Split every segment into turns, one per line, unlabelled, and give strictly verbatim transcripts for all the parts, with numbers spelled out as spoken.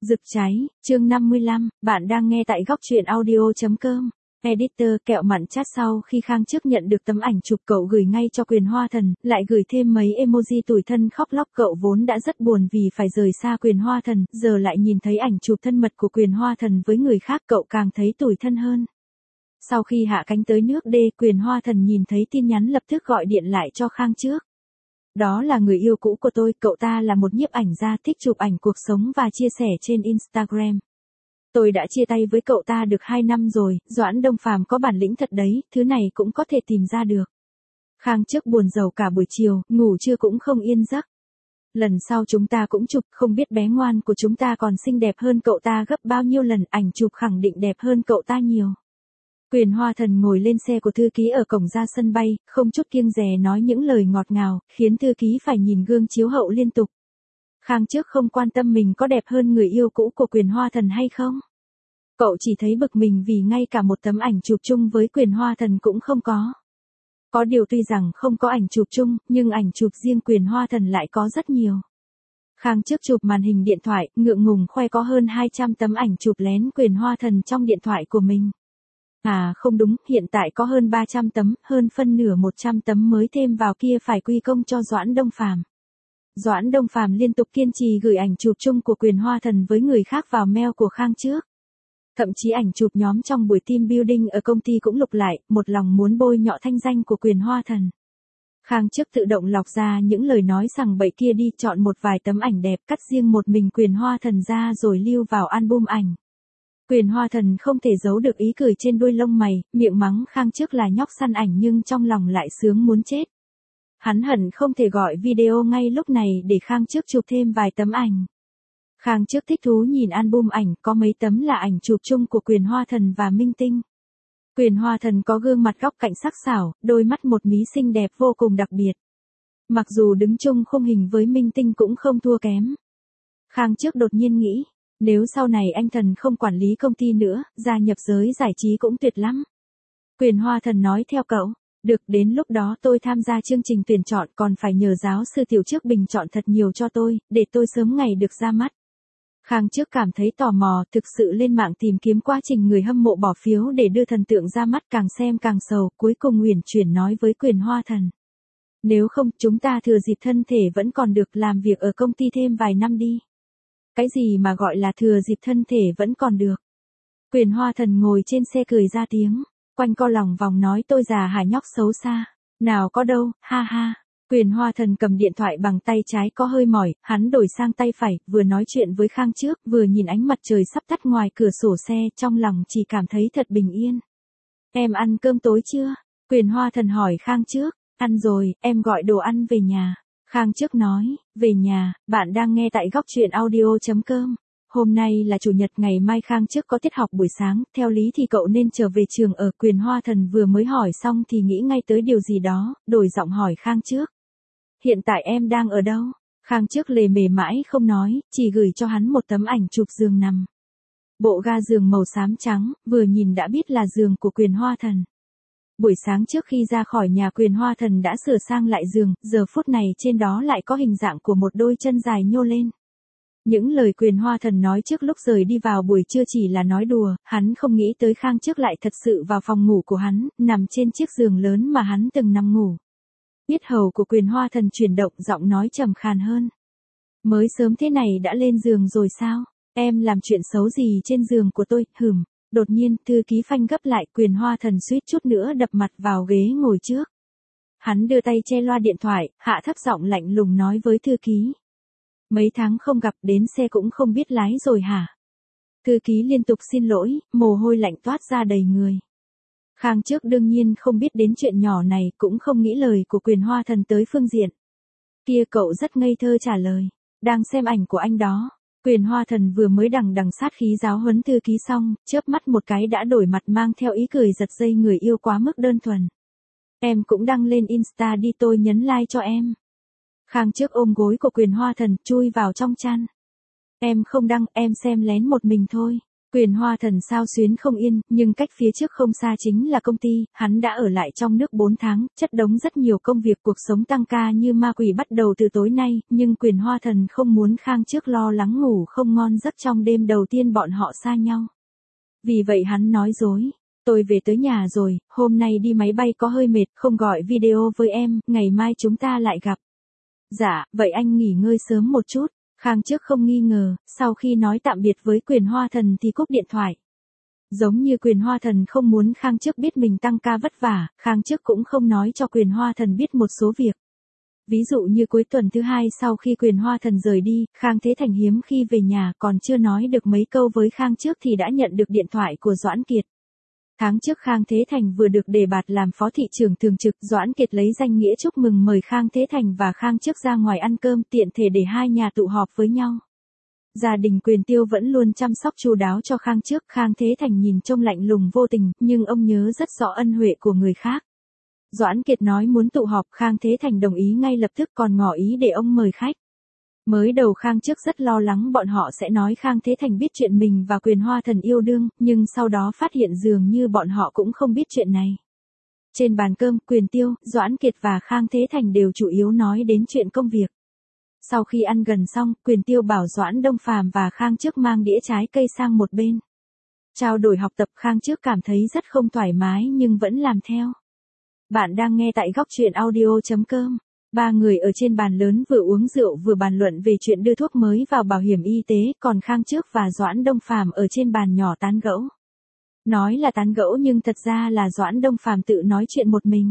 Rực cháy, chương năm mươi lăm, bạn đang nghe tại góc truyện audio chấm com. Editor kẹo mặn chat sau khi Khang trước nhận được tấm ảnh chụp cậu gửi ngay cho Quyền Hoa Thần, lại gửi thêm mấy emoji tủi thân khóc lóc. Cậu vốn đã rất buồn vì phải rời xa Quyền Hoa Thần, giờ lại nhìn thấy ảnh chụp thân mật của Quyền Hoa Thần với người khác, cậu càng thấy tủi thân hơn. Sau khi hạ cánh tới nước D, Quyền Hoa Thần nhìn thấy tin nhắn lập tức gọi điện lại cho Khang trước. Đó là người yêu cũ của tôi, cậu ta là một nhiếp ảnh gia thích chụp ảnh cuộc sống và chia sẻ trên Instagram. Tôi đã chia tay với cậu ta được hai năm rồi, Doãn Đông Phàm có bản lĩnh thật đấy, thứ này cũng có thể tìm ra được. Khang trước buồn rầu cả buổi chiều, ngủ trưa cũng không yên giấc. Lần sau chúng ta cũng chụp, không biết bé ngoan của chúng ta còn xinh đẹp hơn cậu ta gấp bao nhiêu lần, ảnh chụp khẳng định đẹp hơn cậu ta nhiều. Quyền Hoa Thần ngồi lên xe của thư ký ở cổng ra sân bay, không chút kiêng dè nói những lời ngọt ngào, khiến thư ký phải nhìn gương chiếu hậu liên tục. Khang trước không quan tâm mình có đẹp hơn người yêu cũ của Quyền Hoa Thần hay không. Cậu chỉ thấy bực mình vì ngay cả một tấm ảnh chụp chung với Quyền Hoa Thần cũng không có. Có điều tuy rằng không có ảnh chụp chung, nhưng ảnh chụp riêng Quyền Hoa Thần lại có rất nhiều. Khang trước chụp màn hình điện thoại, ngượng ngùng khoe có hơn hai trăm tấm ảnh chụp lén Quyền Hoa Thần trong điện thoại của mình. À không đúng, hiện tại có hơn ba trăm tấm, hơn phân nửa một trăm tấm mới thêm vào kia phải quy công cho Doãn Đông Phàm. Doãn Đông Phàm liên tục kiên trì gửi ảnh chụp chung của Quyền Hoa Thần với người khác vào mail của Khang trước. Thậm chí ảnh chụp nhóm trong buổi team building ở công ty cũng lục lại, một lòng muốn bôi nhọ thanh danh của Quyền Hoa Thần. Khang trước tự động lọc ra những lời nói sằng bậy kia đi, chọn một vài tấm ảnh đẹp, cắt riêng một mình Quyền Hoa Thần ra rồi lưu vào album ảnh. Quyền Hoa Thần không thể giấu được ý cười trên đuôi lông mày, miệng mắng Khang trước là nhóc săn ảnh nhưng trong lòng lại sướng muốn chết. Hắn hận không thể gọi video ngay lúc này để Khang trước chụp thêm vài tấm ảnh. Khang trước thích thú nhìn album ảnh, có mấy tấm là ảnh chụp chung của Quyền Hoa Thần và Minh Tinh. Quyền Hoa Thần có gương mặt góc cạnh sắc sảo, đôi mắt một mí xinh đẹp vô cùng đặc biệt. Mặc dù đứng chung khung hình với Minh Tinh cũng không thua kém. Khang trước đột nhiên nghĩ, nếu sau này anh Thần không quản lý công ty nữa, gia nhập giới giải trí cũng tuyệt lắm. Quyền Hoa Thần nói theo cậu, được, đến lúc đó tôi tham gia chương trình tuyển chọn, còn phải nhờ giáo sư Tiểu trước bình chọn thật nhiều cho tôi, để tôi sớm ngày được ra mắt. Khang trước cảm thấy tò mò, thực sự lên mạng tìm kiếm quá trình người hâm mộ bỏ phiếu để đưa thần tượng ra mắt, càng xem càng sầu, cuối cùng uyển chuyển nói với Quyền Hoa Thần. Nếu không, chúng ta thừa dịp thân thể vẫn còn được làm việc ở công ty thêm vài năm đi. Cái gì mà gọi là thừa dịp thân thể vẫn còn được? Quyền Hoa Thần ngồi trên xe cười ra tiếng, quanh co lòng vòng nói tôi già hả nhóc xấu xa. Nào có đâu, ha ha. Quyền Hoa Thần cầm điện thoại bằng tay trái có hơi mỏi, hắn đổi sang tay phải, vừa nói chuyện với Khang trước, vừa nhìn ánh mặt trời sắp tắt ngoài cửa sổ xe, trong lòng chỉ cảm thấy thật bình yên. Em ăn cơm tối chưa? Quyền Hoa Thần hỏi Khang trước. Ăn rồi, em gọi đồ ăn về nhà. Khang trước nói, về nhà, bạn đang nghe tại góc truyện audio chấm com. Hôm nay là chủ nhật, ngày mai Khang trước có tiết học buổi sáng, theo lý thì cậu nên trở về trường ở. Quyền Hoa Thần vừa mới hỏi xong thì nghĩ ngay tới điều gì đó, đổi giọng hỏi Khang trước. Hiện tại em đang ở đâu? Khang trước lề mề mãi không nói, chỉ gửi cho hắn một tấm ảnh chụp giường nằm. Bộ ga giường màu xám trắng, vừa nhìn đã biết là giường của Quyền Hoa Thần. Buổi sáng trước khi ra khỏi nhà, Quyền Hoa Thần đã sửa sang lại giường, giờ phút này trên đó lại có hình dạng của một đôi chân dài nhô lên. Những lời Quyền Hoa Thần nói trước lúc rời đi vào buổi trưa chỉ là nói đùa, hắn không nghĩ tới Khang trước lại thật sự vào phòng ngủ của hắn, nằm trên chiếc giường lớn mà hắn từng nằm ngủ. Yết hầu của Quyền Hoa Thần chuyển động, giọng nói trầm khàn hơn. Mới sớm thế này đã lên giường rồi sao? Em làm chuyện xấu gì trên giường của tôi? Hừm. Đột nhiên, thư ký phanh gấp lại, Quyền Hoa Thần suýt chút nữa đập mặt vào ghế ngồi trước. Hắn đưa tay che loa điện thoại, hạ thấp giọng lạnh lùng nói với thư ký. Mấy tháng không gặp, đến xe cũng không biết lái rồi hả? Thư ký liên tục xin lỗi, mồ hôi lạnh toát ra đầy người. Khang trước đương nhiên không biết đến chuyện nhỏ này, cũng không nghĩ lời của Quyền Hoa Thần tới phương diện. Kia cậu rất ngây thơ trả lời, đang xem ảnh của anh đó. Quyền Hoa Thần vừa mới đằng đằng sát khí giáo huấn thư ký xong, chớp mắt một cái đã đổi mặt mang theo ý cười giật dây người yêu quá mức đơn thuần. Em cũng đăng lên Insta đi, tôi nhấn like cho em. Khang trước ôm gối của Quyền Hoa Thần, chui vào trong chăn. Em không đăng, em xem lén một mình thôi. Quyền Hoa Thần sao xuyến không yên, nhưng cách phía trước không xa chính là công ty, hắn đã ở lại trong nước bốn tháng, chất đống rất nhiều công việc, cuộc sống tăng ca như ma quỷ bắt đầu từ tối nay, nhưng Quyền Hoa Thần không muốn Khang Trước lo lắng ngủ không ngon giấc trong đêm đầu tiên bọn họ xa nhau. Vì vậy hắn nói dối, tôi về tới nhà rồi, hôm nay đi máy bay có hơi mệt, không gọi video với em, ngày mai chúng ta lại gặp. Dạ, vậy anh nghỉ ngơi sớm một chút. Khang Trước không nghi ngờ, sau khi nói tạm biệt với Quyền Hoa Thần thì cúp điện thoại. Giống như Quyền Hoa Thần không muốn Khang Trước biết mình tăng ca vất vả, Khang Trước cũng không nói cho Quyền Hoa Thần biết một số việc. Ví dụ như cuối tuần thứ hai sau khi Quyền Hoa Thần rời đi, Khang Thế Thành hiếm khi về nhà còn chưa nói được mấy câu với Khang Trước thì đã nhận được điện thoại của Doãn Kiệt. Tháng trước Khang Thế Thành vừa được đề bạt làm phó thị trưởng thường trực, Doãn Kiệt lấy danh nghĩa chúc mừng mời Khang Thế Thành và Khang Trước ra ngoài ăn cơm tiện thể để hai nhà tụ họp với nhau. Gia đình Quyền Tiêu vẫn luôn chăm sóc chu đáo cho Khang Trước, Khang Thế Thành nhìn trông lạnh lùng vô tình, nhưng ông nhớ rất rõ ân huệ của người khác. Doãn Kiệt nói muốn tụ họp, Khang Thế Thành đồng ý ngay lập tức còn ngỏ ý để ông mời khách. Mới đầu Khang Trước rất lo lắng bọn họ sẽ nói Khang Thế Thành biết chuyện mình và Quyền Hoa Thần yêu đương, nhưng sau đó phát hiện dường như bọn họ cũng không biết chuyện này. Trên bàn cơm, Quyền Tiêu, Doãn Kiệt và Khang Thế Thành đều chủ yếu nói đến chuyện công việc. Sau khi ăn gần xong, Quyền Tiêu bảo Doãn Đông Phàm và Khang Trước mang đĩa trái cây sang một bên. Trao đổi học tập, Khang Trước cảm thấy rất không thoải mái nhưng vẫn làm theo. Bạn đang nghe tại góc truyện audio chấm com. Ba người ở trên bàn lớn vừa uống rượu vừa bàn luận về chuyện đưa thuốc mới vào bảo hiểm y tế, còn Khang Trước và Doãn Đông Phàm ở trên bàn nhỏ tán gẫu. Nói là tán gẫu nhưng thật ra là Doãn Đông Phàm tự nói chuyện một mình.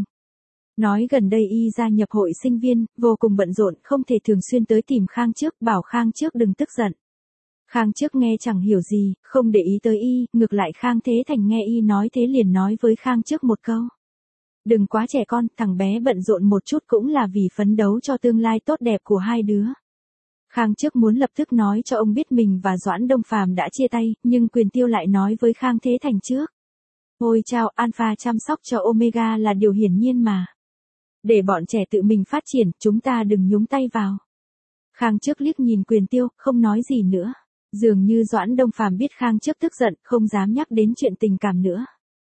Nói gần đây y gia nhập hội sinh viên, vô cùng bận rộn, không thể thường xuyên tới tìm Khang Trước, bảo Khang Trước đừng tức giận. Khang Trước nghe chẳng hiểu gì, không để ý tới y, ngược lại Khang Thế Thành nghe y nói thế liền nói với Khang Trước một câu. Đừng quá trẻ con, thằng bé bận rộn một chút cũng là vì phấn đấu cho tương lai tốt đẹp của hai đứa. Khang Trước muốn lập tức nói cho ông biết mình và Doãn Đông Phàm đã chia tay, nhưng Quyền Tiêu lại nói với Khang Thế Thành trước. Ôi chao, Alpha chăm sóc cho Omega là điều hiển nhiên mà. Để bọn trẻ tự mình phát triển, chúng ta đừng nhúng tay vào. Khang Trước liếc nhìn Quyền Tiêu, không nói gì nữa. Dường như Doãn Đông Phàm biết Khang Trước tức giận, không dám nhắc đến chuyện tình cảm nữa.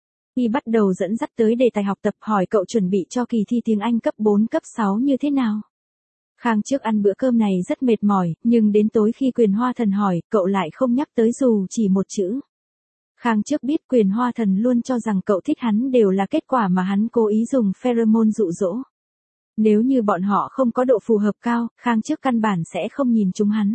Y bắt đầu dẫn dắt tới đề tài học tập, hỏi cậu chuẩn bị cho kỳ thi tiếng Anh cấp bốn cấp sáu như thế nào. Khang Trước ăn bữa cơm này rất mệt mỏi, nhưng đến tối khi Quyền Hoa Thần hỏi, cậu lại không nhắc tới dù chỉ một chữ. Khang Trước biết Quyền Hoa Thần luôn cho rằng cậu thích hắn đều là kết quả mà hắn cố ý dùng pheromone dụ dỗ. Nếu như bọn họ không có độ phù hợp cao, Khang Trước căn bản sẽ không nhìn chúng hắn.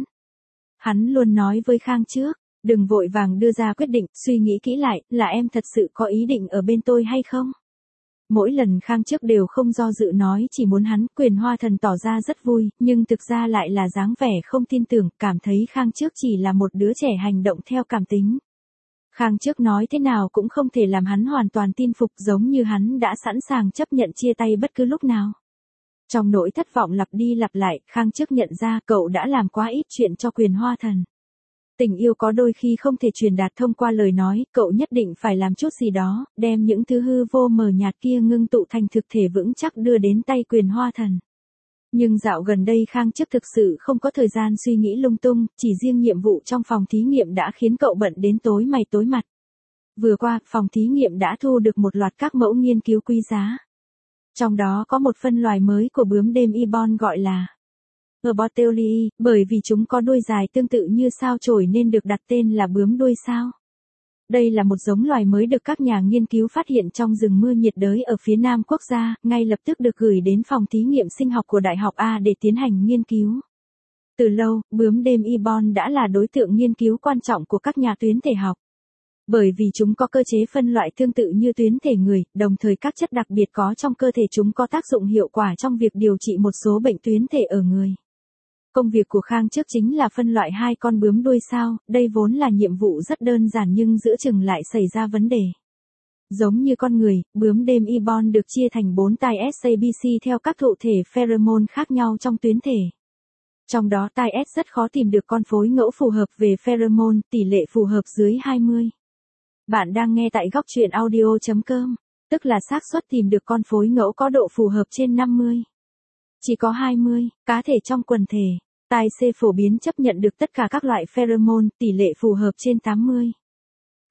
Hắn luôn nói với Khang Trước, đừng vội vàng đưa ra quyết định, suy nghĩ kỹ lại, là em thật sự có ý định ở bên tôi hay không? Mỗi lần Khang Trước đều không do dự nói chỉ muốn hắn, Quyền Hoa Thần tỏ ra rất vui, nhưng thực ra lại là dáng vẻ không tin tưởng, cảm thấy Khang Trước chỉ là một đứa trẻ hành động theo cảm tính. Khang Trước nói thế nào cũng không thể làm hắn hoàn toàn tin phục, giống như hắn đã sẵn sàng chấp nhận chia tay bất cứ lúc nào. Trong nỗi thất vọng lặp đi lặp lại, Khang Trước nhận ra cậu đã làm quá ít chuyện cho Quyền Hoa Thần. Tình yêu có đôi khi không thể truyền đạt thông qua lời nói, cậu nhất định phải làm chút gì đó, đem những thứ hư vô mờ nhạt kia ngưng tụ thành thực thể vững chắc đưa đến tay Quyền Hoa Thần. Nhưng dạo gần đây Khang Trước thực sự không có thời gian suy nghĩ lung tung, chỉ riêng nhiệm vụ trong phòng thí nghiệm đã khiến cậu bận đến tối mày tối mặt. Vừa qua, phòng thí nghiệm đã thu được một loạt các mẫu nghiên cứu quý giá. Trong đó có một phân loài mới của bướm đêm ibon gọi là Erbotelii, bởi vì chúng có đuôi dài tương tự như sao chổi nên được đặt tên là bướm đuôi sao. Đây là một giống loài mới được các nhà nghiên cứu phát hiện trong rừng mưa nhiệt đới ở phía nam quốc gia, ngay lập tức được gửi đến phòng thí nghiệm sinh học của Đại học A để tiến hành nghiên cứu. Từ lâu, bướm đêm ibon đã là đối tượng nghiên cứu quan trọng của các nhà tuyến thể học. Bởi vì chúng có cơ chế phân loại tương tự như tuyến thể người, đồng thời các chất đặc biệt có trong cơ thể chúng có tác dụng hiệu quả trong việc điều trị một số bệnh tuyến thể ở người. Công việc của Khang Trước chính là phân loại hai con bướm đuôi sao, đây vốn là nhiệm vụ rất đơn giản nhưng giữa chừng lại xảy ra vấn đề. Giống như con người, bướm đêm ibon được chia thành bốn tai S A B C theo các thụ thể pheromone khác nhau trong tuyến thể. Trong đó tai S rất khó tìm được con phối ngẫu phù hợp về pheromone, tỷ lệ phù hợp dưới hai mươi. Bạn đang nghe tại góc truyện audio chấm com, tức là xác suất tìm được con phối ngẫu có độ phù hợp trên năm mươi. Chỉ có hai mươi cá thể trong quần thể. Tai C phổ biến chấp nhận được tất cả các loại pheromone, tỷ lệ phù hợp trên tám mươi.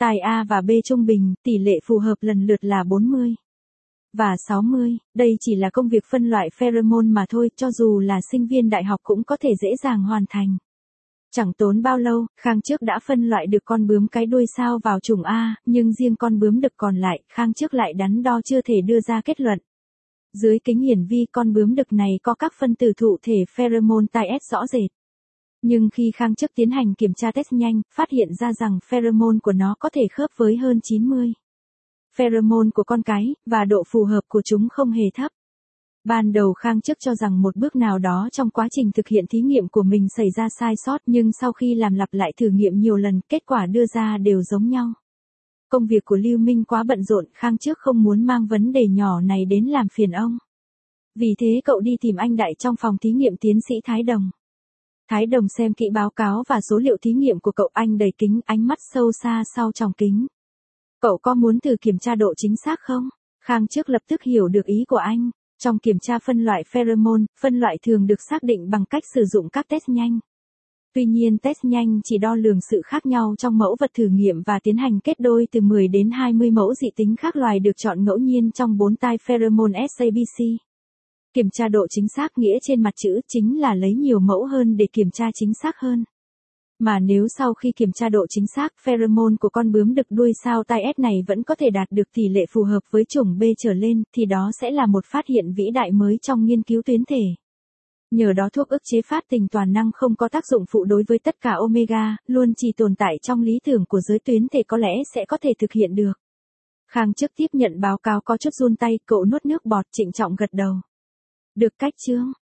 Tai A và B trung bình, tỷ lệ phù hợp lần lượt là bốn mươi và sáu mươi. Đây chỉ là công việc phân loại pheromone mà thôi, cho dù là sinh viên đại học cũng có thể dễ dàng hoàn thành. Chẳng tốn bao lâu, Khang Trước đã phân loại được con bướm cái đuôi sao vào chủng A, nhưng riêng con bướm đực còn lại, Khang Trước lại đắn đo chưa thể đưa ra kết luận. Dưới kính hiển vi con bướm đực này có các phân tử thụ thể pheromone tai S rõ rệt. Nhưng khi Khang Trước tiến hành kiểm tra test nhanh, phát hiện ra rằng pheromone của nó có thể khớp với hơn chín mươi pheromone của con cái, và độ phù hợp của chúng không hề thấp. Ban đầu Khang Trước cho rằng một bước nào đó trong quá trình thực hiện thí nghiệm của mình xảy ra sai sót, nhưng sau khi làm lặp lại thử nghiệm nhiều lần, kết quả đưa ra đều giống nhau. Công việc của Lưu Minh quá bận rộn, Khang Trước không muốn mang vấn đề nhỏ này đến làm phiền ông. Vì thế cậu đi tìm anh Đại trong phòng thí nghiệm tiến sĩ Thái Đồng. Thái Đồng xem kỹ báo cáo và số liệu thí nghiệm của cậu, anh đầy kính, ánh mắt sâu xa sau tròng kính. Cậu có muốn thử kiểm tra độ chính xác không? Khang Trước lập tức hiểu được ý của anh. Trong kiểm tra phân loại pheromone, phân loại thường được xác định bằng cách sử dụng các test nhanh. Tuy nhiên test nhanh chỉ đo lường sự khác nhau trong mẫu vật thử nghiệm và tiến hành kết đôi từ mười đến hai mươi mẫu dị tính khác loài được chọn ngẫu nhiên trong bốn tai pheromone ét a bê xê. Kiểm tra độ chính xác nghĩa trên mặt chữ chính là lấy nhiều mẫu hơn để kiểm tra chính xác hơn. Mà nếu sau khi kiểm tra độ chính xác, pheromone của con bướm đực đuôi sao tai S này vẫn có thể đạt được tỷ lệ phù hợp với chủng B trở lên, thì đó sẽ là một phát hiện vĩ đại mới trong nghiên cứu tuyến thể. Nhờ đó thuốc ức chế phát tình toàn năng không có tác dụng phụ đối với tất cả omega, luôn chỉ tồn tại trong lý tưởng của giới tuyến thể có lẽ sẽ có thể thực hiện được. Khang Trước tiếp nhận báo cáo có chút run tay, cậu nuốt nước bọt, trịnh trọng gật đầu. Được cách chưa?